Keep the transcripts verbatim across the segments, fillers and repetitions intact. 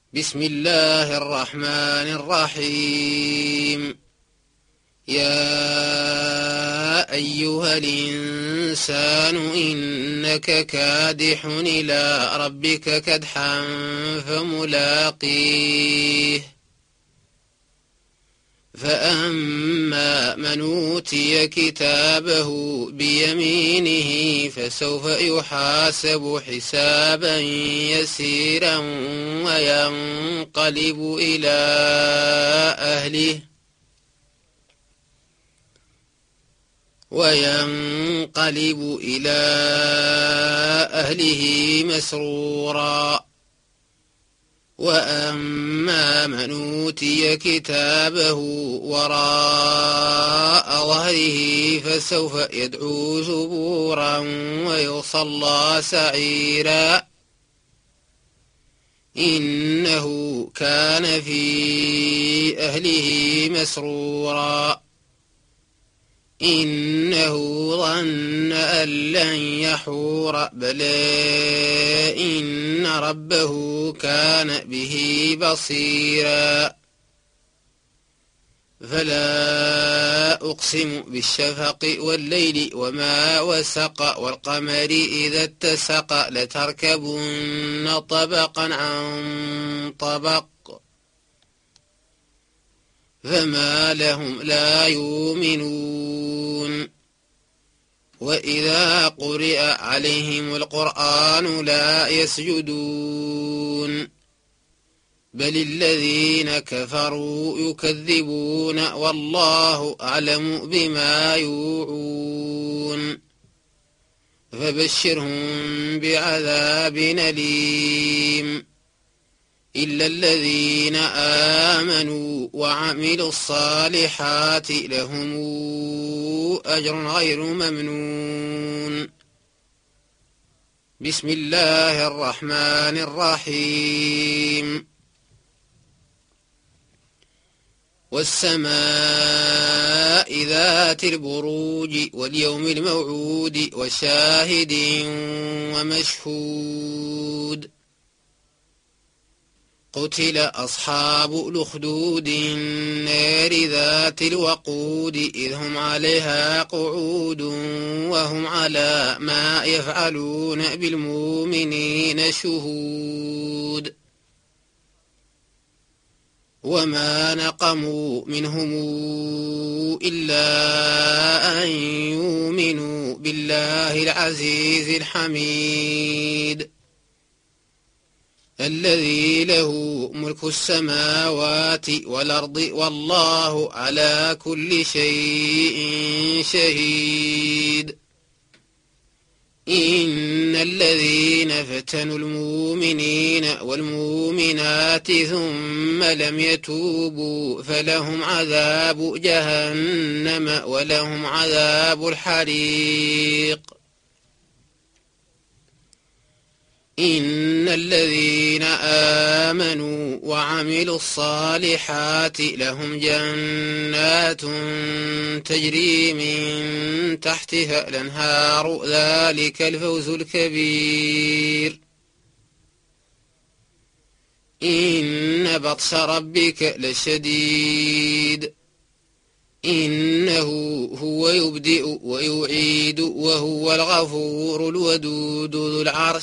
بسم الله الرحمن الرحيم. يا أيها الإنسان إنك كادح إلى ربك كدحا فملاقيه فأما من أوتي كتابه بيمينه فسوف يحاسب حسابا يسيرا وينقلب إلى أهله وينقلب إلى أهله مسرورا. وأما من أوتي كتابه وراء ظهره فسوف يدعو ثبورا ويصلى سعيرا إنه كان في أهله مسرورا. إنه ظن أن لن يحور بلى إن ربه كان به بصيرا. فلا أقسم بالشفق والليل وما وسق والقمر إذا اتسق لتركبن طبقا عن طبق فما لهم لا يؤمنون. وإذا قرئ عليهم القرآن لا يسجدون بل الذين كفروا يكذبون والله أعلم بما يوعون. فبشرهم بعذاب أليم إلا الذين آمنوا وعملوا الصالحات لهم أجر غير ممنون. بسم الله الرحمن الرحيم. والسماء ذات البروج واليوم الموعود وشاهد ومشهود. قتل أصحاب الأخدود النار ذات الوقود إذ هم عليها قعود وهم على ما يفعلون بالمؤمنين شهود. وما نقموا منهم إلا أن يؤمنوا بالله العزيز الحميد الذي له ملك السماوات والأرض والله على كل شيء شهيد. إن الذين فتنوا المؤمنين والمؤمنات ثم لم يتوبوا فلهم عذاب جهنم ولهم عذاب الحريق. إن الذين آمنوا وعملوا الصالحات لهم جنات تجري من تحتها الأنهار ذلك الفوز الكبير. إن بطش ربك لشديد إنه هو يبدئ ويعيد وهو الغفور الودود ذو العرش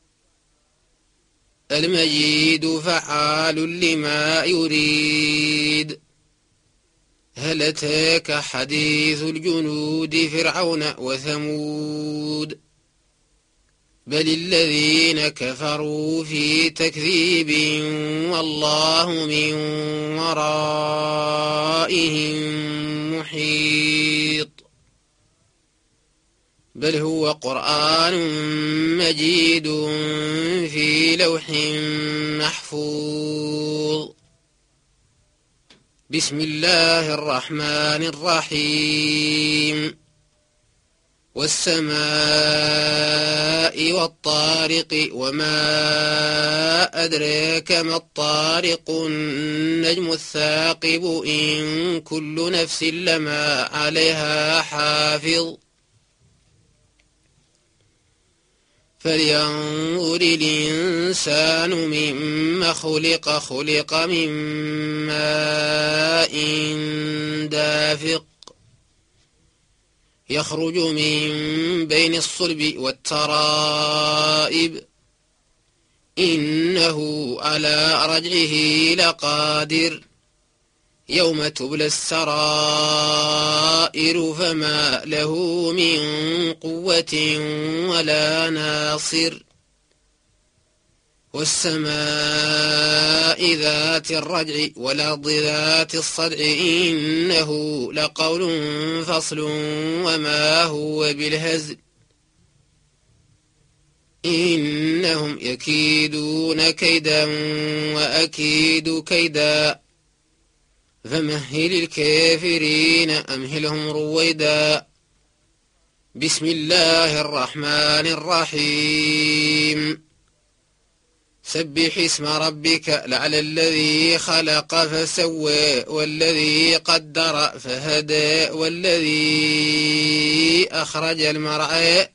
المجيد فعال لما يريد. هل أتاك حديث الجنود فرعون وثمود بل الذين كفروا في تكذيب والله من ورائهم محيط. بل هو قرآن مجيد في لوح محفوظ. بسم الله الرحمن الرحيم. والسماء والطارق وما أدراك ما الطارق النجم الثاقب إن كل نفس لما عليها حافظ فلينظر الإنسان مما خلق خلق من ماء دافق يخرج من بين الصلب والترائب إنه على رجعه لقادر يوم تبلى السرائر فما له من قوة ولا ناصر والسماء ذات الرجع والأرض ذات الصدع إنه لقول فصل وما هو بالهزل إنهم يكيدون كيدا وأكيد كيدا فمهل الكافرين أمهلهم رويدا بسم الله الرحمن الرحيم سبح اسم ربك لعل الذي خلق فسوى والذي قدر فهدى والذي أخرج المرعى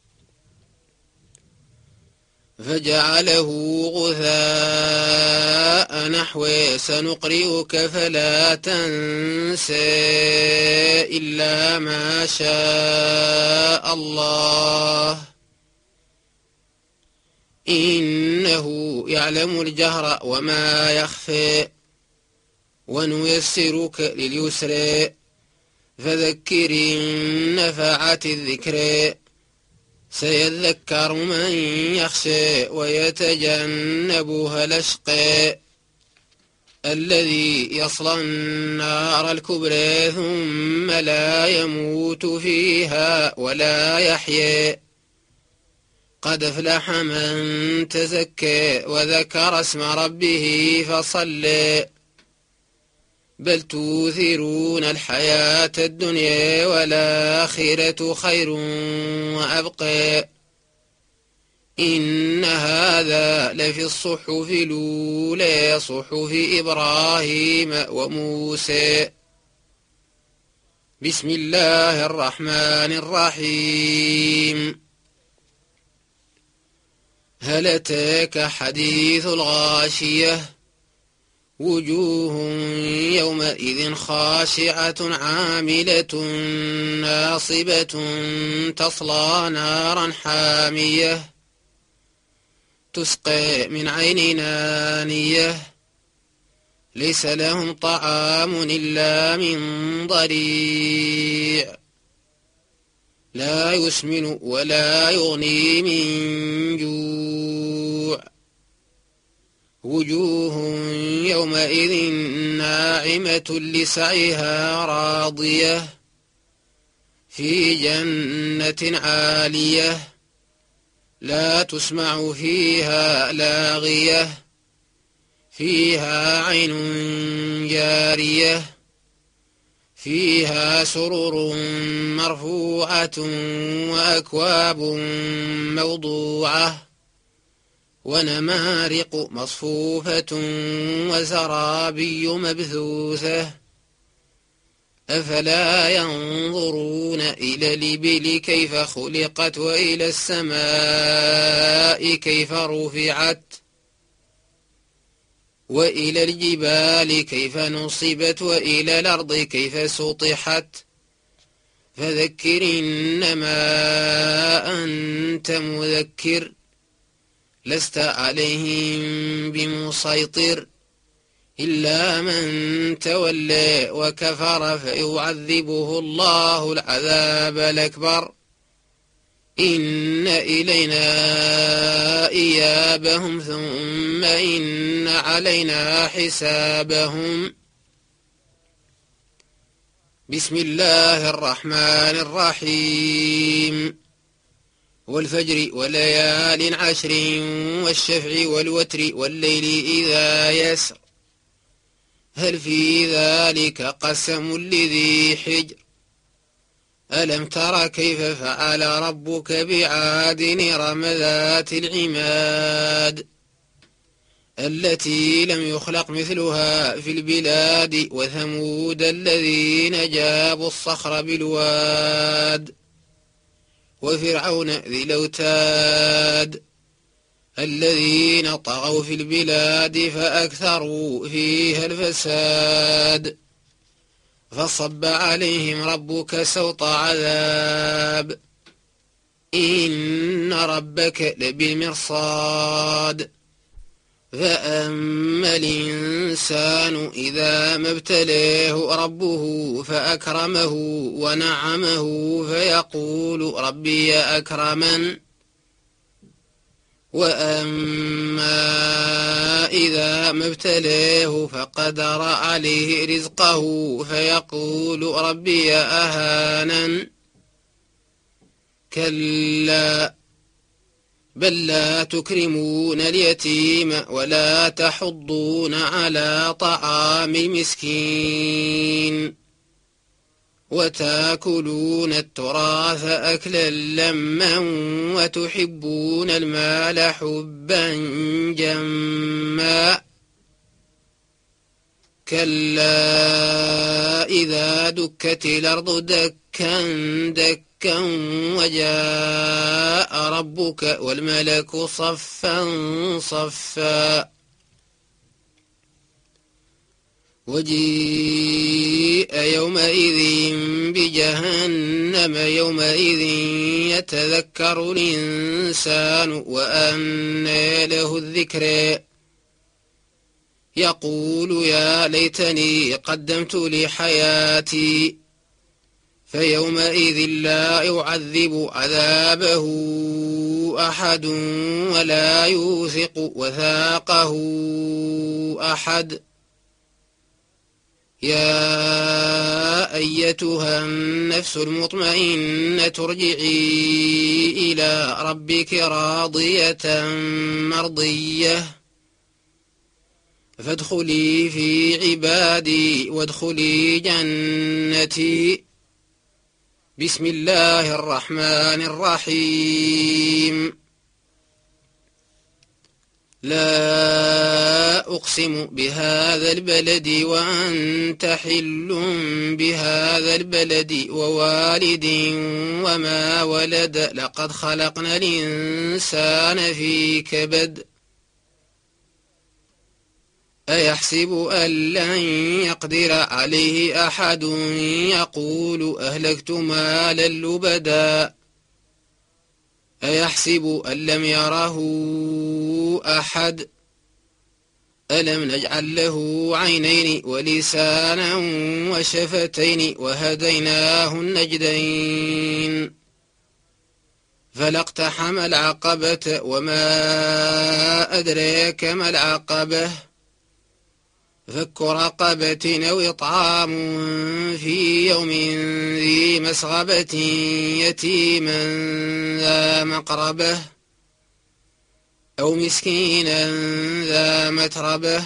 فجعله غثاء نحوه سنقرئك فلا تنسى إلا ما شاء الله إنه يعلم الجهر وما يخفى ونيسرك لليسر فذكر إن نفعت الذكر سيذكر من يخشى ويتجنبها الأشقى الذي يصلى النار الكبرى ثم لا يموت فيها ولا يحيى قد أفلح من تزكى وذكر اسم ربه فصلى بل توثرون الحياة الدنيا والآخرة خير وأبقى إن هذا لفي الصحف الأولى صحف إبراهيم وموسى بسم الله الرحمن الرحيم هل أتاك حديث الغاشية وجوه يومئذ خاشعة عاملة ناصبة تصلى نارا حامية تسقى من عين آنية ليس لهم طعام إلا من ضريع لا يسمن ولا يغني من جوع وجوه يومئذ ناعمة لسعيها راضية في جنة عالية لا تسمع فيها لاغية فيها عين جارية فيها سرر مرفوعة وأكواب موضوعة ونمارق مصفوفة وزرابي مبثوثة أفلا ينظرون إلى الإبل كيف خلقت وإلى السماء كيف رفعت وإلى الجبال كيف نصبت وإلى الأرض كيف سطحت فذكر إنما أنت مذكر لست عليهم بمسيطر إلا من تولى وكفر فيعذبه الله العذاب الأكبر إن إلينا إيابهم ثم إن علينا حسابهم بسم الله الرحمن الرحيم والفجر وليال عشر والشفع والوتر والليل إذا يسر هل في ذلك قسم لذي حجر ألم تر كيف فعل ربك بعاد إرم ذات العماد التي لم يخلق مثلها في البلاد وثمود الذين جابوا الصخر بالواد وفرعون ذي الأوتاد الذين طغوا في البلاد فأكثروا فيها الفساد فصب عليهم ربك سوط عذاب إن ربك لبالمرصاد فأما الإنسان إذا ما ابتلاه ربه فأكرمه ونعمه فيقول ربي أكرمن وأما إذا ما ابتلاه فقدر عليه رزقه فيقول ربي أهانن كلا بل لا تكرمون اليتيم ولا تحضون على طعام المسكين وتاكلون التراث أكلا لما وتحبون المال حبا جما كلا إذا دكت الأرض دكا دكا وجاء ربك والملك صفا صفا وجيء يومئذ بجهنم يومئذ يتذكر الإنسان وأنى له الذكر يقول يا ليتني قدمت لحياتي فيومئذ لا يعذب عذابه أحد ولا يوثق وثاقه أحد يا أيتها النفس المطمئنة ارجعي إلى ربك راضية مرضية فادخلي في عبادي وادخلي جنتي بسم الله الرحمن الرحيم لا أقسم بهذا البلد وأنت حل بهذا البلد ووالد وما ولد لقد خلقنا الإنسان في كبد أيحسب أن لن يقدر عليه أحد يقول أهلكت مالا لبدا أيحسب أن لم يره أحد ألم نجعل له عينين ولسانا وشفتين وهديناه النجدين فلاقتحم العقبة وما أدريك ما العقبة فك رقبة أو إطعام في يوم ذي مسغبة يتيما ذا مقربة أو مسكينا ذا متربة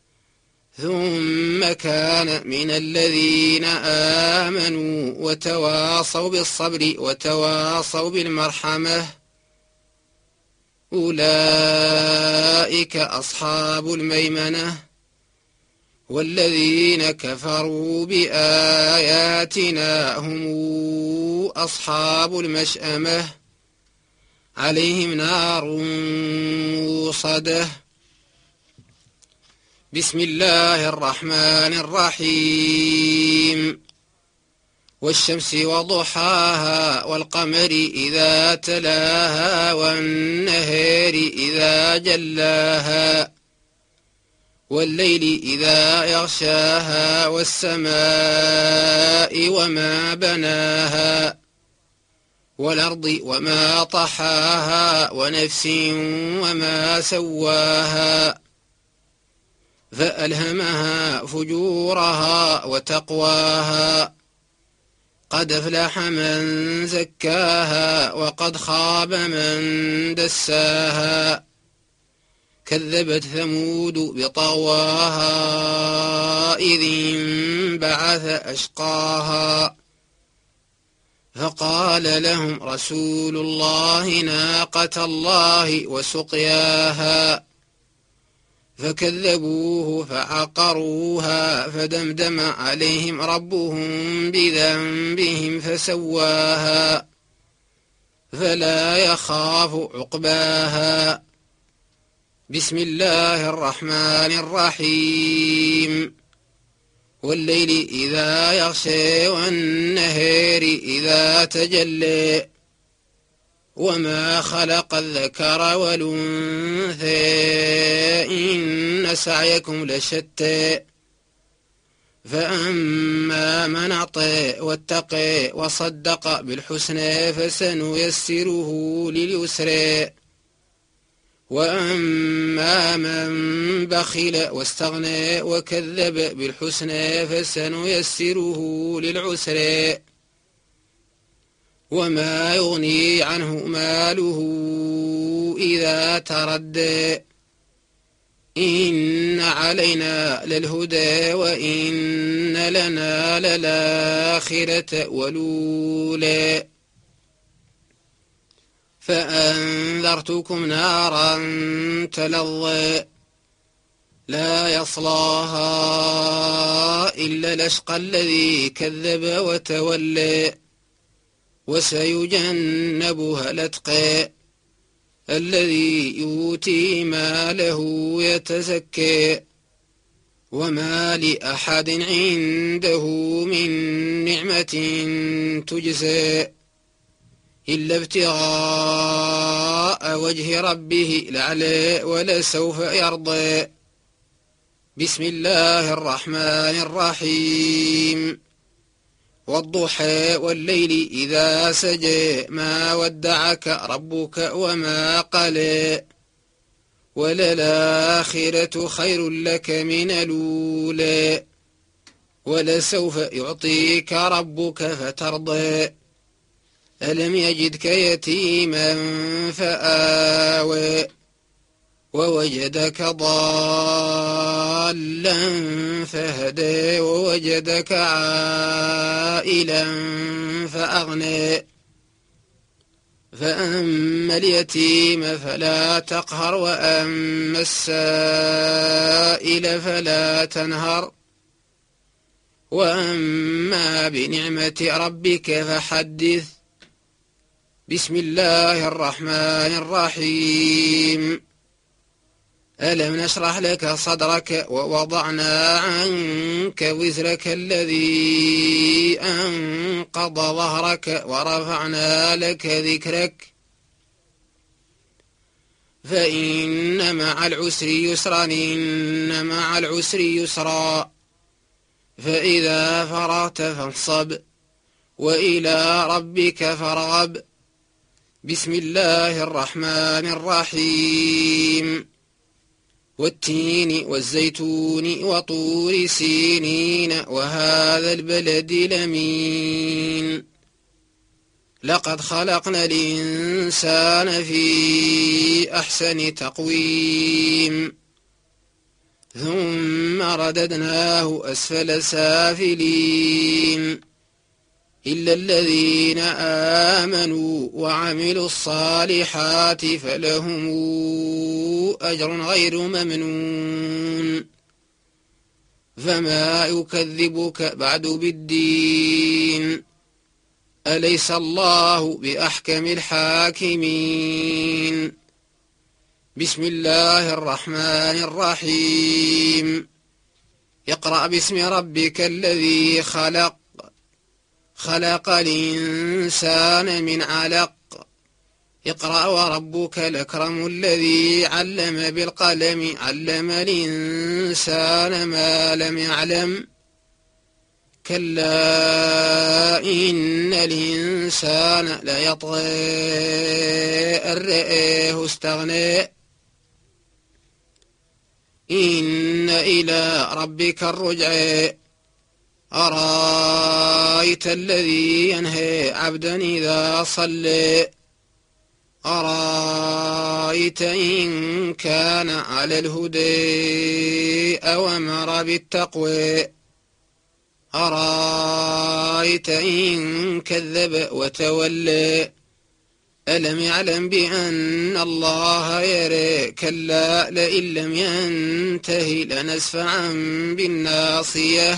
ثم كان من الذين آمنوا وتواصوا بالصبر وتواصوا بالمرحمة أولئك أصحاب الميمنة والذين كفروا بآياتنا هم أصحاب المشأمة عليهم نار موصدة بسم الله الرحمن الرحيم والشمس وضحاها والقمر إذا تلاها والنهار إذا جلاها والليل إذا يغشاها والسماء وما بناها والأرض وما طحاها ونفس وما سواها فألهمها فجورها وتقواها قد أفلح من زكاها وقد خاب من دساها كذبت ثمود بطغواها إذ انبعث أشقاها فقال لهم رسول الله ناقة الله وسقياها فكذبوه فعقروها فدمدم عليهم ربهم بذنبهم فسواها فلا يخاف عقباها. بسم الله الرحمن الرحيم. والليل إذا يغشى والنهار إذا تجلى وما خلق الذكر والأنثى إن سعيكم لشتى فأما من أعطى واتقى وصدق بالحسنى فسنيسره لليسرى وأما من بخل واستغنى وكذب بالحسنى فسنيسره للعسرى وما يغني عنه ماله إذا تردى إن علينا للهدى وإن لنا للآخرة والأولى فأنذرتكم نارا تلظى لا يصلاها إلا الأشقى الذي كذب وتولى وسيجنبها الأتقى الذي يؤتي ماله يتزكى وما لأحد عنده من نعمة تجزى إلا ابتغاء وجه ربه الأعلى ولسوف يرضى. بسم الله الرحمن الرحيم. والضحى والليل إذا سجى ما ودعك ربك وما قلى وللآخرة خير لك من الأولى ولسوف يعطيك ربك فترضى ألم يجدك يتيما فآوى ووجدك ضالا فهدى ووجدك عائلا فأغنى فأما اليتيم فلا تقهر وأما السائل فلا تنهر وأما بنعمة ربك فحدث. بسم الله الرحمن الرحيم. ألم نشرح لك صدرك ووضعنا عنك وزرك الذي أنقض ظهرك ورفعنا لك ذكرك فإن مع العسر يسرا إن مع العسر يسرا فإذا فرغت فانصب وإلى ربك فارغب. بسم الله الرحمن الرحيم. والتين والزيتون وطور سينين وهذا البلد الأمين لقد خلقنا الإنسان في أحسن تقويم ثم رددناه أسفل سافلين إلا الذين آمنوا وعملوا الصالحات فلهم أجر غير ممنون فما يكذبك بعد بالدين أليس الله بأحكم الحاكمين. بسم الله الرحمن الرحيم. اقرأ باسم ربك الذي خلق خلق الإنسان من علق اقرأ وربك الأكرم الذي علم بالقلم علم الإنسان ما لم يعلم كلا إن الإنسان ليطغى أن رآه استغنى إن إلى ربك الرجعى أرأيت الذي ينهى عبدا إذا صلى أرأيت إن كان على الهدى أو أمر بالتقوى أرأيت إن كذب وتولى ألم يعلم بأن الله يرى كلا لئن لم ينته لنسفعا بالناصية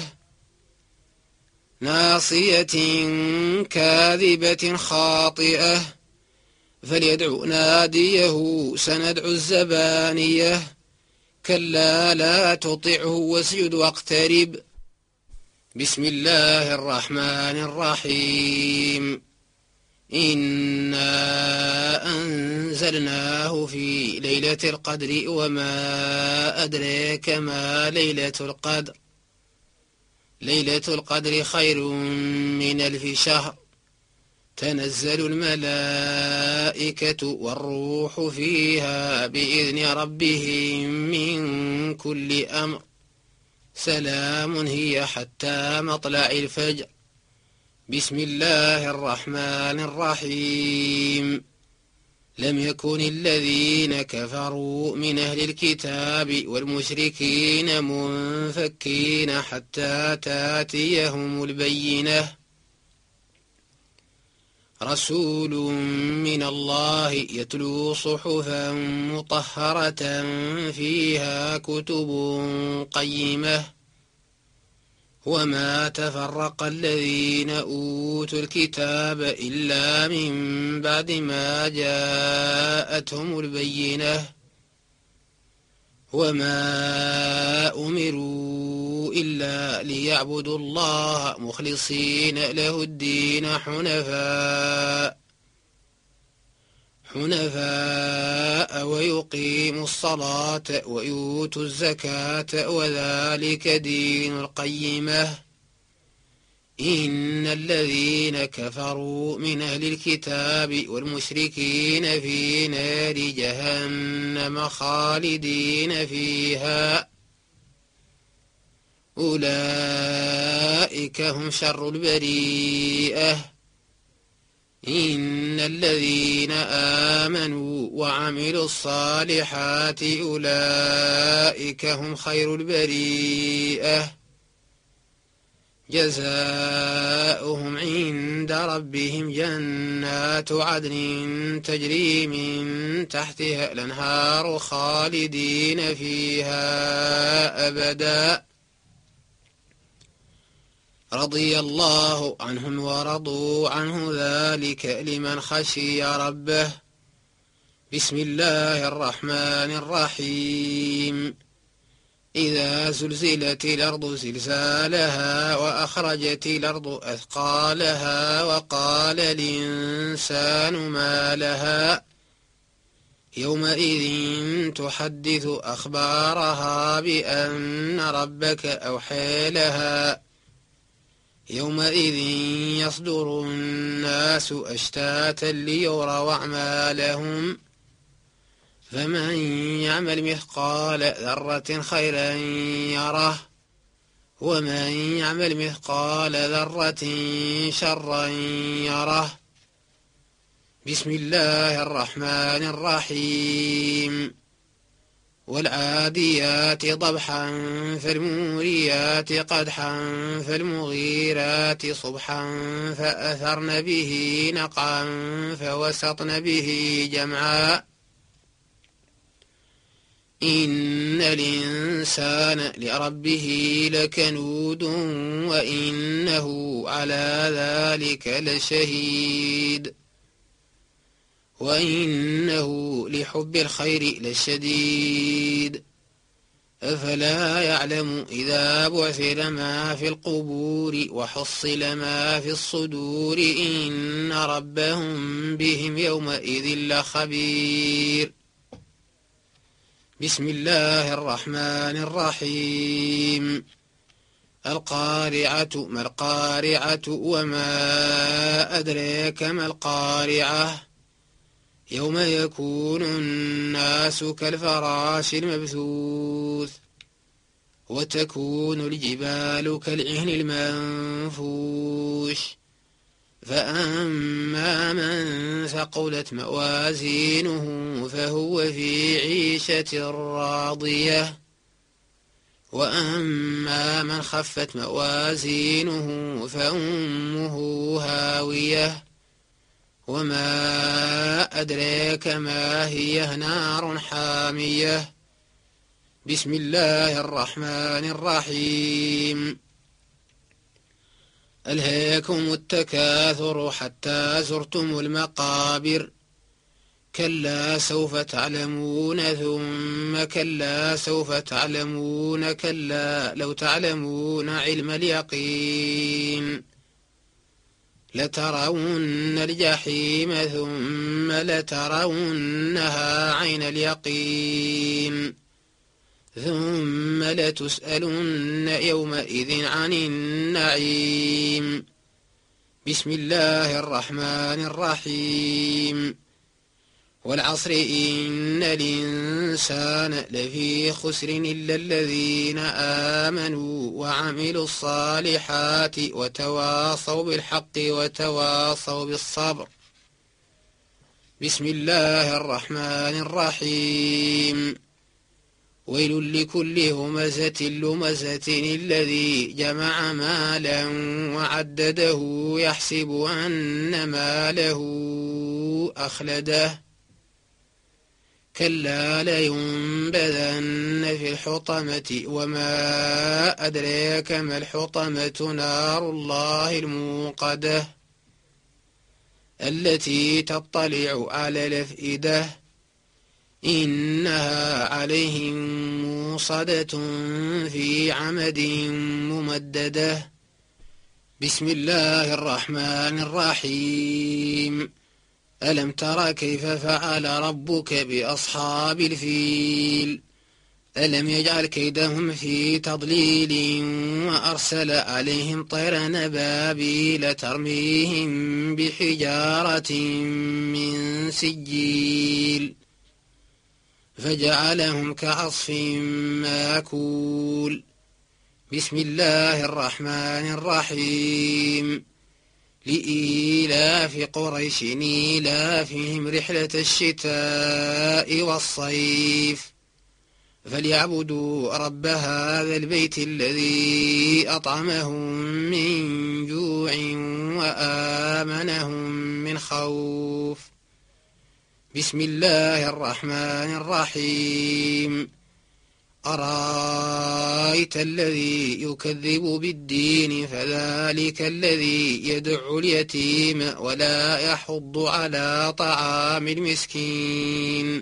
ناصية كاذبة خاطئة فليدع ناديه سندع الزبانية كلا لا تطعه واسجد واقترب بسم الله الرحمن الرحيم إنا أنزلناه في ليلة القدر وما أدريك ما ليلة القدر ليلة القدر خير من ألف شهر تنزل الملائكة والروح فيها بإذن ربهم من كل أمر سلام هي حتى مطلع الفجر بسم الله الرحمن الرحيم لم يكن الذين كفروا من أهل الكتاب والمشركين منفكين حتى تاتيهم البينة رسول من الله يتلو صحفا مطهرة فيها كتب قيمة وما تفرق الذين أوتوا الكتاب إلا من بعد ما جاءتهم البينة وما أمروا إلا ليعبدوا الله مخلصين له الدين حنفاء حنفاء ويقيموا الصلاة ويؤتوا الزكاة وذلك دين القيمة إن الذين كفروا من أهل الكتاب والمشركين في نار جهنم خالدين فيها أولئك هم شر البريئة إن الذين آمنوا وعملوا الصالحات أولئك هم خير البريئة جزاؤهم عند ربهم جنات عدن تجري من تحتها الأنهار خالدين فيها أبدا رضي الله عنهم ورضوا عنه ذلك لمن خشي ربه بسم الله الرحمن الرحيم إذا زلزلت الأرض زلزالها وأخرجت الأرض أثقالها وقال الإنسان ما لها يومئذ تحدث أخبارها بأن ربك أوحى لها يومئذ يصدر الناس أشتاتا ليروا أعمالهم فمن يعمل مثقال ذرة خيرا يره ومن يعمل مثقال ذرة شرا يره بسم الله الرحمن الرحيم والعاديات ضبحا فالموريات قدحا فالمغيرات صبحا فأثرن به نقعا فوسطن به جمعا إن الإنسان لربه لكنود وإنه على ذلك لشهيد وإنه لحب الخير لشديد أفلا يعلم إذا بعثر ما في القبور وحصل ما في الصدور إن ربهم بهم يومئذ لخبير بسم الله الرحمن الرحيم القارعة ما القارعة وما أدريك ما القارعة يوم يكون الناس كالفراش المبثوث وتكون الجبال كالعهن المنفوش فأما من ثقلت موازينه فهو في عيشة راضية وأما من خفت موازينه فأمه هاوية وما أدريك ما هي نار حامية بسم الله الرحمن الرحيم ألهاكم التكاثر حتى زرتم المقابر كلا سوف تعلمون ثم كلا سوف تعلمون كلا لو تعلمون علم اليقين لترون الجحيم ثم لترونها عين اليقين ثم لتسألن يومئذ عن النعيم. بسم الله الرحمن الرحيم. والعصر إن الإنسان لفي خسر إلا الذين آمنوا وعملوا الصالحات وتواصوا بالحق وتواصوا بالصبر. بسم الله الرحمن الرحيم. ويل لكل همزة لمزة الذي جمع مالا وعدده يحسب أن ماله أخلده كلا لينبذن في الحطمة وما أدريك ما الحطمة نار الله الموقدة التي تطلع على الأفئدة إنها عليهم موصدة في عمد ممددة. بسم الله الرحمن الرحيم. ألم تر كيف فعل ربك بأصحاب الفيل ألم يجعل كيدهم في تضليل وأرسل عليهم طيرا أبابيل ترميهم بحجارة من سجيل فجعلهم كعصف ماكول. بسم الله الرحمن الرحيم. لإيلاف قريش إيلافهم رحلة الشتاء والصيف فليعبدوا رب هذا البيت الذي أطعمهم من جوع وآمنهم من خوف. بسم الله الرحمن الرحيم. أرأيت الذي يكذب بالدين فذلك الذي يدع اليتيم ولا يحض على طعام المسكين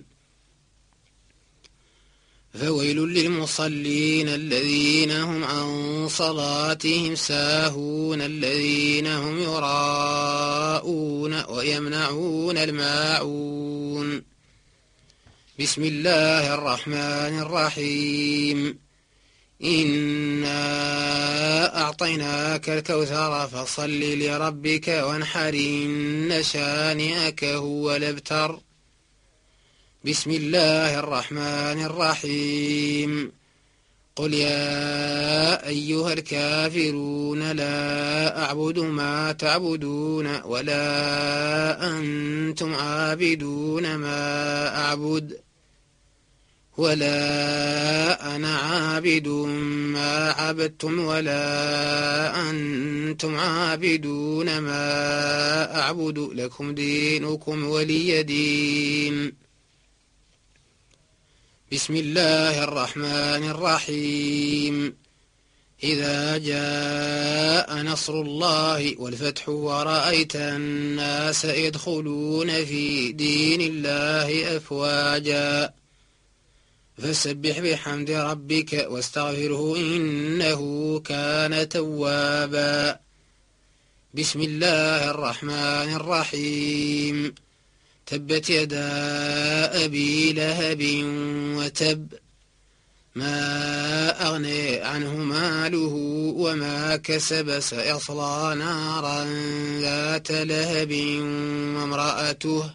فويل للمصلين الذين هم عن صلاتهم ساهون الذين هم يراءون ويمنعون الماعون. بسم الله الرحمن الرحيم. إنا أعطيناك الكوثر فصل لربك وانحر إن شانئك هو الأبتر. بسم الله الرحمن الرحيم. قل يا أيها الكافرون لا أعبد ما تعبدون ولا أنتم عابدون ما أعبد ولا أنا عابد ما عبدتم ولا أنتم عابدون ما أعبد لكم دينكم ولي دين. بسم الله الرحمن الرحيم. إذا جاء نصر الله والفتح ورأيت الناس يدخلون في دين الله أفواجا فسبح بحمد ربك واستغفره إنه كان توابا. بسم الله الرحمن الرحيم. تبت يدا أبي لهب وتب ما أغني عنه ماله وما كسب سيصلى نارا ذات لهب وامرأته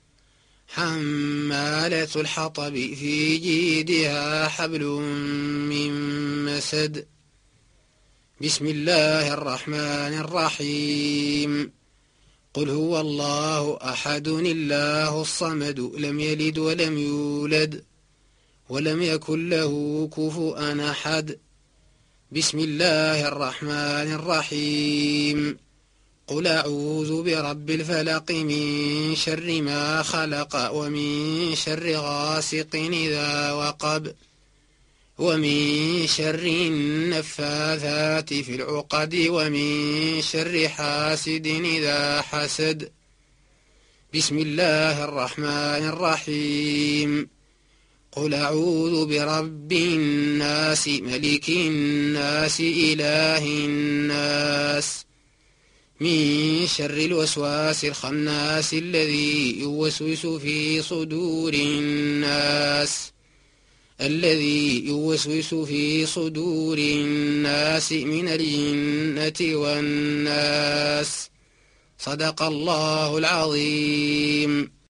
حمالة الحطب في جيدها حبل من مسد. بسم الله الرحمن الرحيم. قل هو الله أحد الله الصمد لم يلد ولم يولد ولم يكن له كفؤا أحد. بسم الله الرحمن الرحيم. قل أعوذ برب الفلق من شر ما خلق ومن شر غاسق إذا وقب ومن شر النفاثات في العقد ومن شر حاسد إذا حسد. بسم الله الرحمن الرحيم قل أعوذ برب الناس ملك الناس إله الناس من شر الوسواس الخناس الذي يوسوس في صدور الناس الذي يوسوس في صدور الناس من الجنة والناس. صدق الله العظيم.